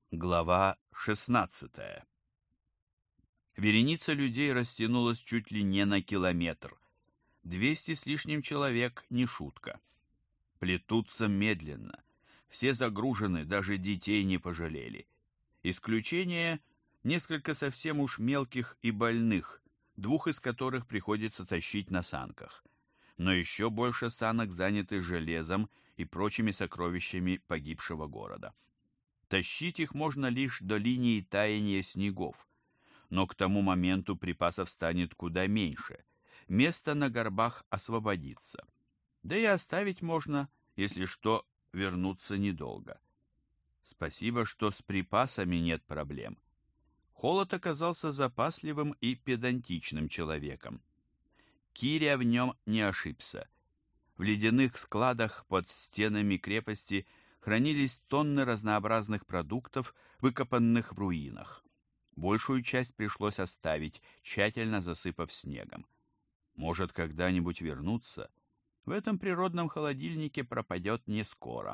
Глава 16. Вереница людей растянулась чуть ли не на километр. 200 с лишним человек не шутка. Плетутся медленно. Все загружены, даже детей не пожалели. Исключение — несколько совсем уж мелких и больных, двух из которых приходится тащить на санках. Но еще больше санок заняты железом и прочими сокровищами погибшего города. Тащить их можно лишь до линии таяния снегов, но к тому моменту припасов станет куда меньше, место на горбах освободится. Да и оставить можно, если что, вернуться недолго. Спасибо, что с припасами нет проблем. Холод оказался запасливым и педантичным человеком. Киря в нем не ошибся. В ледяных складах под стенами крепости хранились тонны разнообразных продуктов, выкопанных в руинах. Большую часть пришлось оставить, тщательно засыпав снегом. Может, когда-нибудь вернуться? В этом природном холодильнике пропадет не скоро.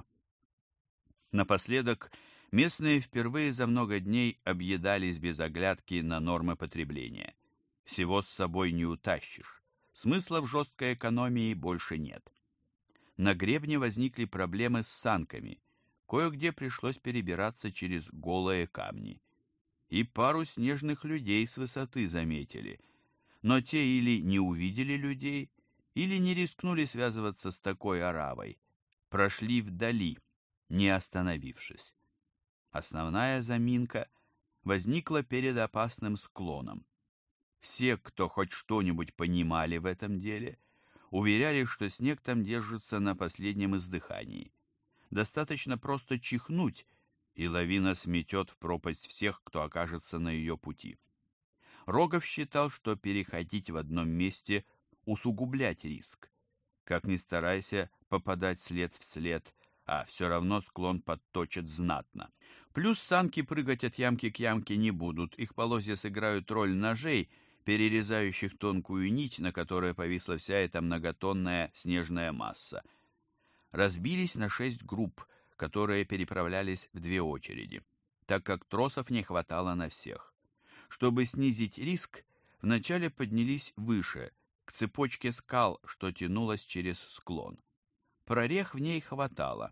Напоследок, местные впервые за много дней объедались без оглядки на нормы потребления. Всего с собой не утащишь. Смысла в жесткой экономии больше нет. На гребне возникли проблемы с санками. Кое-где пришлось перебираться через голые камни. И пару снежных людей с высоты заметили. Но те или не увидели людей, или не рискнули связываться с такой оравой. Прошли вдали, не остановившись. Основная заминка возникла перед опасным склоном. Все, кто хоть что-нибудь понимали в этом деле, уверяли, что снег там держится на последнем издыхании. Достаточно просто чихнуть, и лавина сметет в пропасть всех, кто окажется на ее пути. Рогов считал, что переходить в одном месте — усугублять риск. Как ни старайся попадать след в след, а все равно склон подточит знатно. Плюс санки прыгать от ямки к ямке не будут, их полозья сыграют роль ножей, перерезающих тонкую нить, на которой повисла вся эта многотонная снежная масса. Разбились на 6 групп, которые переправлялись в 2 очереди, так как тросов не хватало на всех. Чтобы снизить риск, вначале поднялись выше, к цепочке скал, что тянулась через склон. Прорех в ней хватало.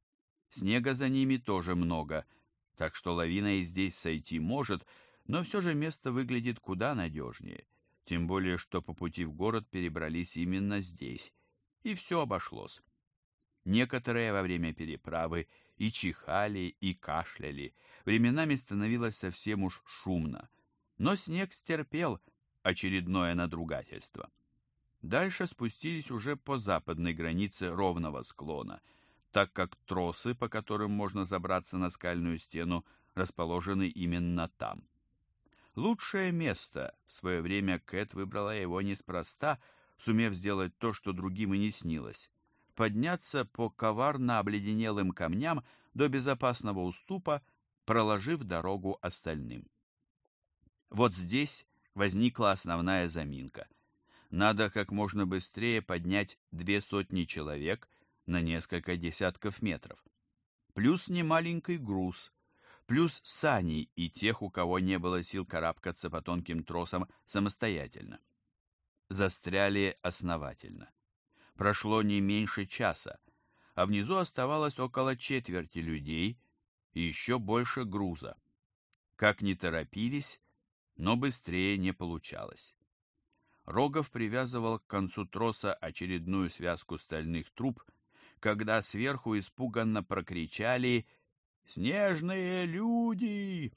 Снега за ними тоже много, так что лавина и здесь сойти может, но все же место выглядит куда надежнее, тем более, что по пути в город перебрались именно здесь, и все обошлось. Некоторые во время переправы и чихали, и кашляли, временами становилось совсем уж шумно, но снег стерпел очередное надругательство. Дальше спустились уже по западной границе ровного склона, так как тросы, по которым можно забраться на скальную стену, расположены именно там. Лучшее место, в свое время Кэт выбрала его неспроста, сумев сделать то, что другим и не снилось — подняться по коварно обледенелым камням до безопасного уступа, проложив дорогу остальным. Вот здесь возникла основная заминка. Надо как можно быстрее поднять 200 человек на несколько десятков метров. Плюс немаленький груз, плюс сани и тех, у кого не было сил карабкаться по тонким тросам самостоятельно. Застряли основательно. Прошло не меньше часа, а внизу оставалось около четверти людей и еще больше груза. Как ни торопились, но быстрее не получалось. Рогов привязывал к концу троса очередную связку стальных труб, когда сверху испуганно прокричали «Снежные люди!».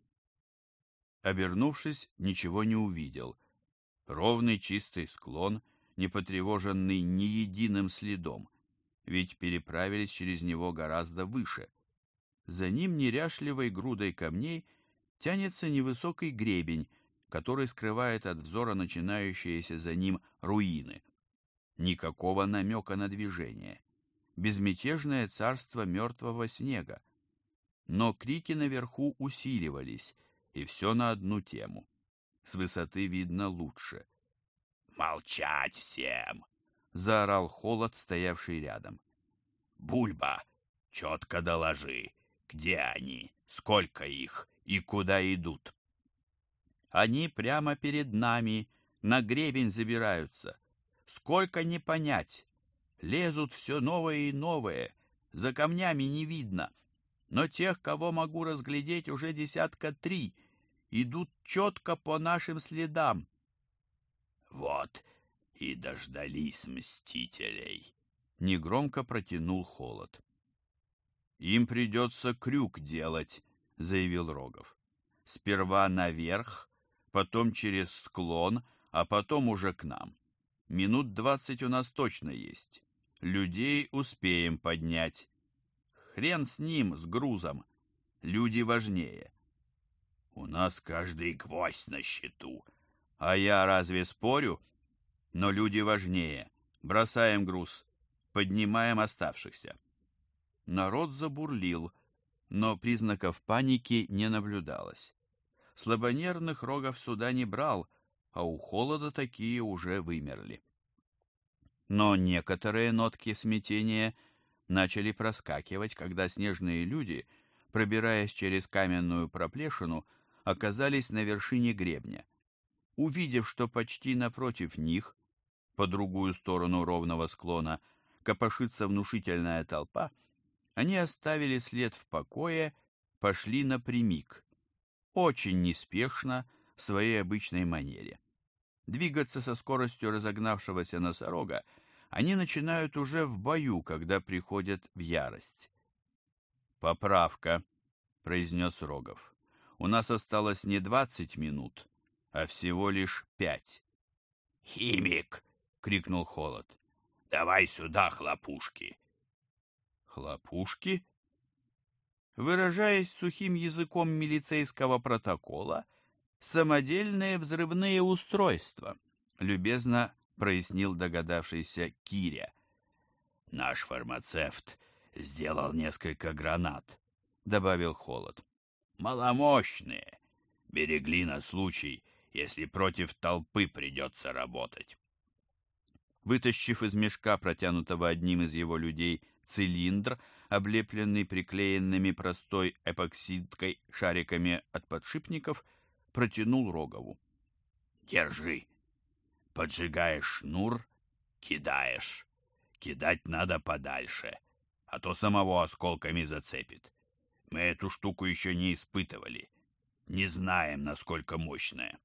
Обернувшись, ничего не увидел. Ровный чистый склон, не потревоженный ни единым следом, ведь переправились через него гораздо выше. За ним неряшливой грудой камней тянется невысокий гребень, который скрывает от взора начинающиеся за ним руины. Никакого намека на движение. Безмятежное царство мертвого снега. Но крики наверху усиливались, и все на одну тему. С высоты видно лучше. «Молчать всем!» — заорал Холод, стоявший рядом. «Бульба, четко доложи, Где они? Сколько их? И куда идут? Они прямо перед нами, на гребень забираются. Сколько не понять. Лезут все новое и новое. За камнями не видно. Но тех, кого могу разглядеть, уже 3. Идут четко по нашим следам. Вот и дождались мстителей. Негромко протянул Холод. Им придется крюк делать, заявил Рогов. Сперва наверх, потом через склон, а потом уже к нам. Минут 20 у нас точно есть. Людей успеем поднять. Хрен с ним, с грузом. Люди важнее. У нас каждый гвоздь на счету. А я разве спорю? Но люди важнее. Бросаем груз. Поднимаем оставшихся. Народ забурлил, но признаков паники не наблюдалось. Слабонервных Рогов сюда не брал, а у Холода такие уже вымерли. Но некоторые нотки смятения начали проскакивать, когда снежные люди, пробираясь через каменную проплешину, оказались на вершине гребня. Увидев, что почти напротив них, по другую сторону ровного склона, копошится внушительная толпа, они оставили след в покое, пошли напрямик, очень неспешно, в своей обычной манере. Двигаться со скоростью разогнавшегося носорога они начинают уже в бою, когда приходят в ярость. «Поправка», — произнес Рогов. «У нас осталось не 20 минут, а всего лишь 5». «Химик!» — крикнул Холод. «Давай сюда хлопушки!» «Хлопушки?» Выражаясь сухим языком милицейского протокола, самодельные взрывные устройства, любезно прояснил догадавшийся Киря. Наш фармацевт сделал несколько гранат, добавил Холод. Маломощные, берегли на случай, если против толпы придется работать. Вытащив из мешка, протянутого одним из его людей, цилиндр, облепленный приклеенными простой эпоксидкой шариками от подшипников, протянул Рогову. «Держи. Поджигаешь шнур, кидаешь. Кидать надо подальше, а то самого осколками зацепит. Мы эту штуку еще не испытывали. Не знаем, насколько мощная».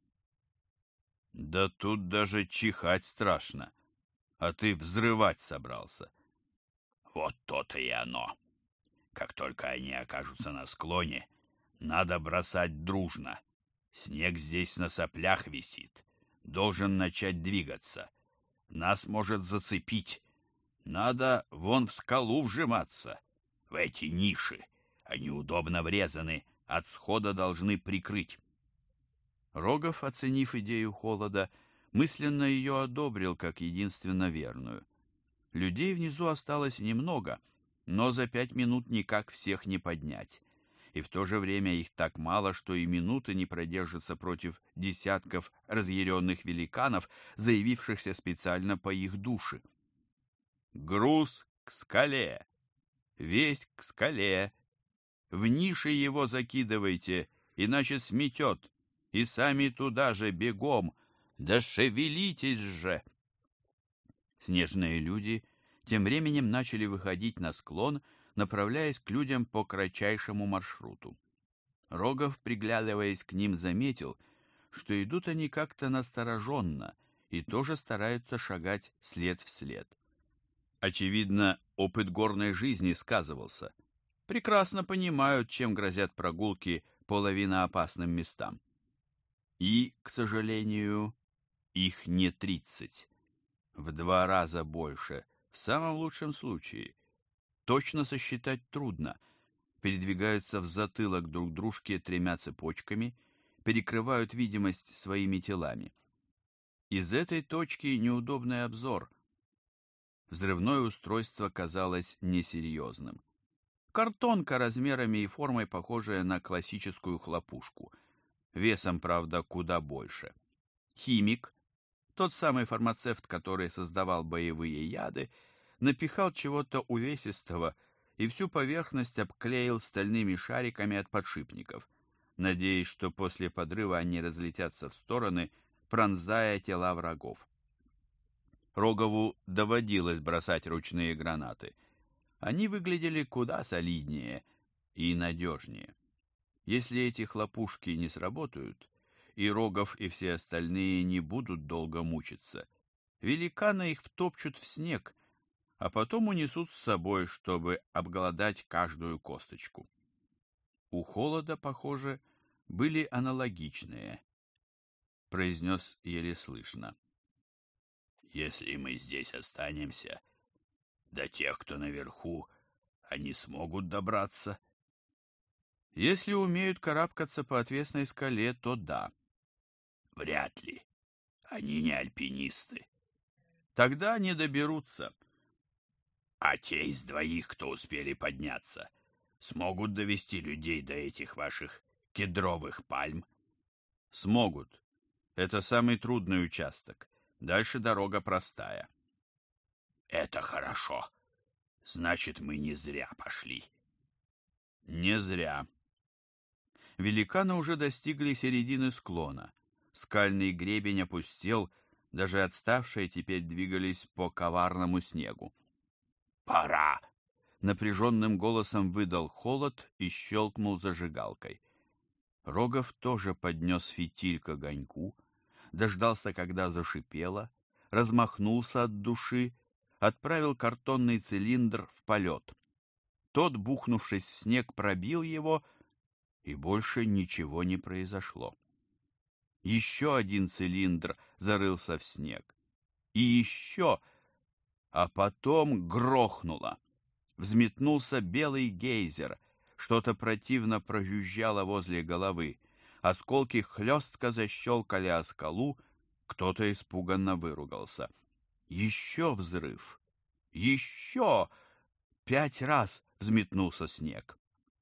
«Да тут даже чихать страшно, а ты взрывать собрался». «Вот то-то и оно. Как только они окажутся на склоне, надо бросать дружно. Снег здесь на соплях висит. Должен начать двигаться. Нас может зацепить. Надо вон в скалу вжиматься. В эти ниши. Они удобно врезаны. От схода должны прикрыть». Рогов, оценив идею Холода, мысленно ее одобрил как единственно верную. Людей внизу осталось немного, но за 5 минут никак всех не поднять. И в то же время их так мало, что и минуты не продержатся против десятков разъяренных великанов, заявившихся специально по их душе. «Груз к скале! Весь к скале! В ниши его закидывайте, иначе сметет! И сами туда же бегом! Да шевелитесь же!» Снежные люди тем временем начали выходить на склон, направляясь к людям по кратчайшему маршруту. Рогов, приглядываясь к ним, заметил, что идут они как-то настороженно и тоже стараются шагать след в след. Очевидно, опыт горной жизни сказывался. Прекрасно понимают, чем грозят прогулки по лавиноопасным местам. И, к сожалению, их не 30. В 2 раза больше, в самом лучшем случае. Точно сосчитать трудно. Передвигаются в затылок друг дружке 3 цепочками, перекрывают видимость своими телами. Из этой точки неудобный обзор. Взрывное устройство казалось несерьезным. Картонка размерами и формой, похожая на классическую хлопушку. Весом, правда, куда больше. Химик, тот самый фармацевт, который создавал боевые яды, напихал чего-то увесистого и всю поверхность обклеил стальными шариками от подшипников, надеясь, что после подрыва они разлетятся в стороны, пронзая тела врагов. Рогову доводилось бросать ручные гранаты. Они выглядели куда солиднее и надежнее. Если эти хлопушки не сработают, и Рогов, и все остальные не будут долго мучиться, великаны их втопчут в снег, а потом унесут с собой, чтобы обглодать каждую косточку. У Холода, похоже, были аналогичные, произнес еле слышно. Если мы здесь останемся, до тех, кто наверху, они смогут добраться. Если умеют карабкаться по отвесной скале, то да. Вряд ли. Они не альпинисты. Тогда не доберутся. А те из двоих, кто успели подняться, смогут довести людей до этих ваших кедровых пальм? Смогут. Это самый трудный участок. Дальше дорога простая. Это хорошо. Значит, мы не зря пошли. Не зря. Великаны уже достигли середины склона. Скальный гребень опустел, даже отставшие теперь двигались по коварному снегу. «Пора!» — напряженным голосом выдал Холод и щелкнул зажигалкой. Рогов тоже поднес фитиль к огоньку, дождался, когда зашипело, размахнулся от души, отправил картонный цилиндр в полет. Тот, бухнувшись в снег, пробил его, и больше ничего не произошло. Еще один цилиндр зарылся в снег. И еще, а потом грохнуло. Взметнулся белый гейзер, что-то противно прожужжало возле головы. Осколки хлестко защелкали о скалу, кто-то испуганно выругался. Еще взрыв! Еще! 5 раз взметнулся снег.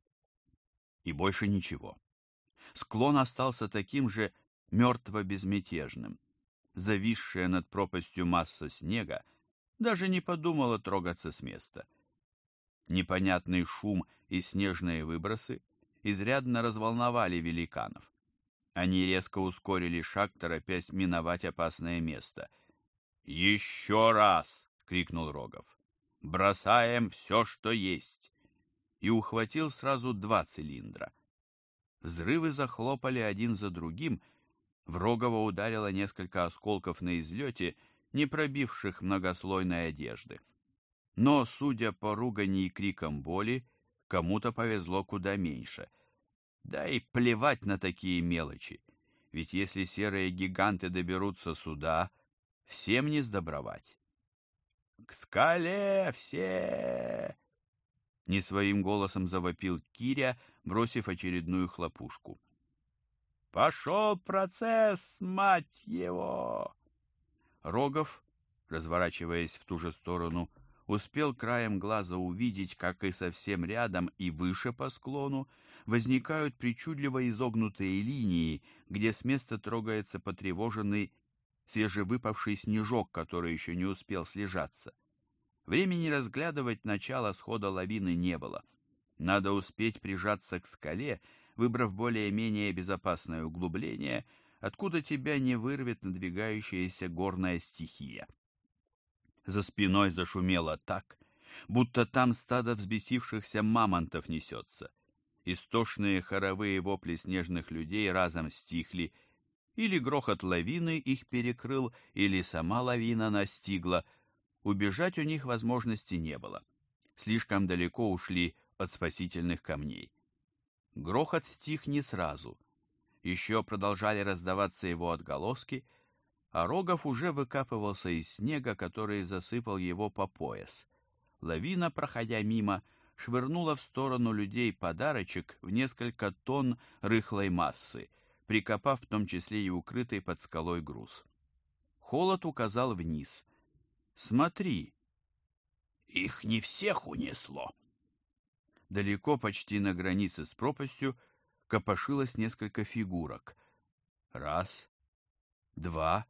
И больше ничего. Склон остался таким же мертво-безмятежным. Зависшая над пропастью масса снега даже не подумала трогаться с места. Непонятный шум и снежные выбросы изрядно разволновали великанов. Они резко ускорили шаг, торопясь миновать опасное место. «Еще раз!» — крикнул Рогов. «Бросаем все, что есть!» И ухватил сразу 2 цилиндра. Взрывы захлопали один за другим, в Рогова ударило несколько осколков на излете, не пробивших многослойной одежды. Но, судя по ругани и крикам боли, кому-то повезло куда меньше. Да и плевать на такие мелочи, ведь если серые гиганты доберутся сюда, всем не сдобровать. «К скале все!» Не своим голосом завопил Киря, бросив очередную хлопушку. «Пошел процесс, мать его!» Рогов, разворачиваясь в ту же сторону, успел краем глаза увидеть, как и совсем рядом и выше по склону возникают причудливо изогнутые линии, где с места трогается потревоженный свежевыпавший снежок, который еще не успел слежаться. Времени разглядывать начало схода лавины не было. Надо успеть прижаться к скале, выбрав более-менее безопасное углубление, откуда тебя не вырвет надвигающаяся горная стихия. За спиной зашумело так, будто там стадо взбесившихся мамонтов несется. Истошные хоровые вопли снежных людей разом стихли, или грохот лавины их перекрыл, или сама лавина настигла. Убежать у них возможности не было. Слишком далеко ушли от спасительных камней. Грохот стих не сразу. Еще продолжали раздаваться его отголоски, а Рогов уже выкапывался из снега, который засыпал его по пояс. Лавина, проходя мимо, швырнула в сторону людей подарочек в несколько тонн рыхлой массы, прикопав в том числе и укрытый под скалой груз. Холод указал вниз. «Смотри, их не всех унесло». Далеко, почти на границе с пропастью, копошилось несколько фигурок. 1, 2,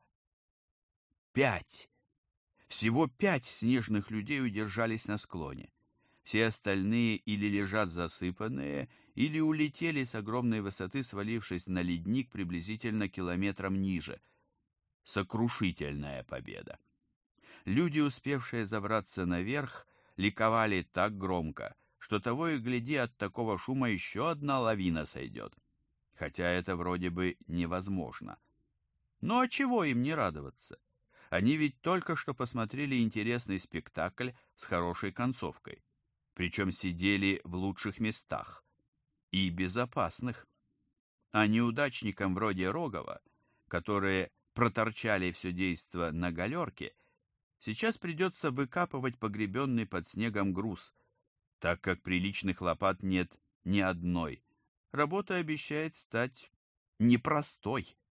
5. Всего 5 снежных людей удержались на склоне. Все остальные или лежат засыпанные, или улетели с огромной высоты, свалившись на ледник приблизительно километром ниже. Сокрушительная победа. Люди, успевшие забраться наверх, ликовали так громко, что того и гляди, от такого шума еще одна лавина сойдет. Хотя это вроде бы невозможно. Ну а чего им не радоваться? Они ведь только что посмотрели интересный спектакль с хорошей концовкой. Причем сидели в лучших местах и безопасных. А неудачникам вроде Рогова, которые проторчали все действо на галерке, сейчас придется выкапывать погребенный под снегом груз, так как приличных лопат нет ни одной. Работа обещает стать непростой.